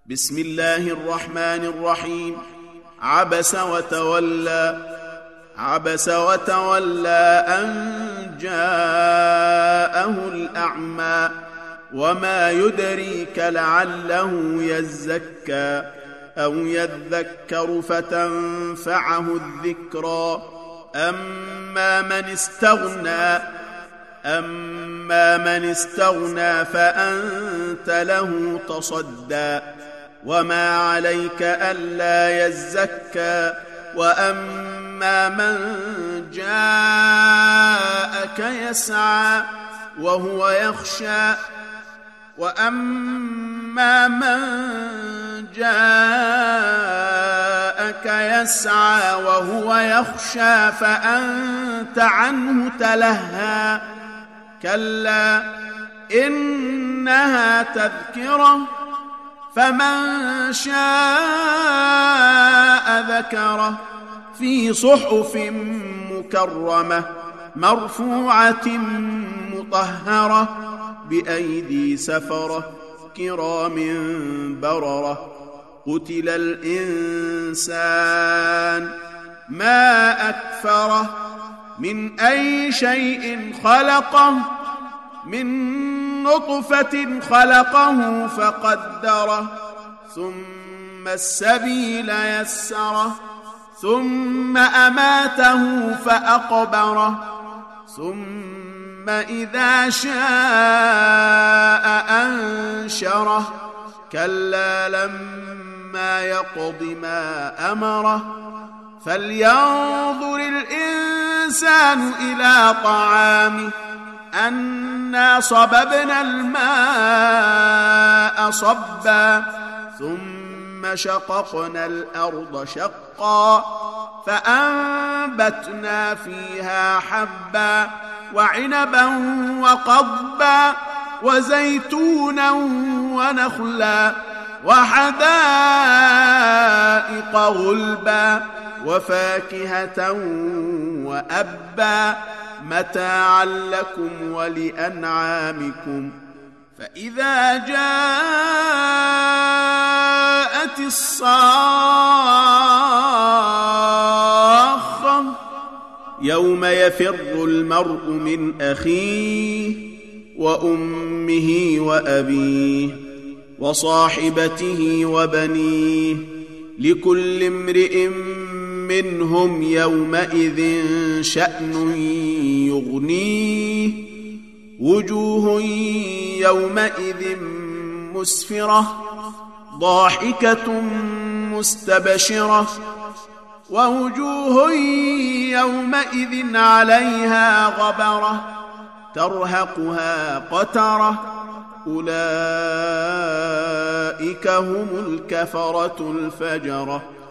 بسم الله الرحمن الرحيم. عبس وتولى. عبس وتولى أن جاءه الأعمى وما يدريك لعله يزكى أو يذكر فتنفعه الذكرى. أما من استغنى فأنت له تصدى وما عليك ألا يزكى. وأما من جاءك يسعى وهو يخشى فأنت عنه تلهى. كلا إنها تذكرة فمن شاء ذكره في صحف مكرمة مرفوعة مطهرة بأيدي سفرة كرام بررة. قتل الإنسان ما أكفره من أي شيء خلقه من نطفة خلقه فقدره ثم السبيل يسره ثم أماته فأقبره ثم إذا شاء أنشره. كلا لما يقض ما أمره فلينظر الإنسان إلى طعامه أنا صببنا الماء صبا ثم شققنا الأرض شقا فأنبتنا فيها حبا وعنبا وقضبا وزيتونا ونخلا وحدائق غلبا وفاكهة وأبا متاعا لكم ولأنعامكم. فإذا جاءت الصاخة يوم يفر المرء من أخيه وأمه وأبيه وصاحبته وبنيه لكل امرئ منهم يومئذ شأن يغنيه. وجوه يومئذ مسفرة ضاحكة مستبشرة ووجوه يومئذ عليها غبرة ترهقها قترة أولئك هم الكفرة الفجرة.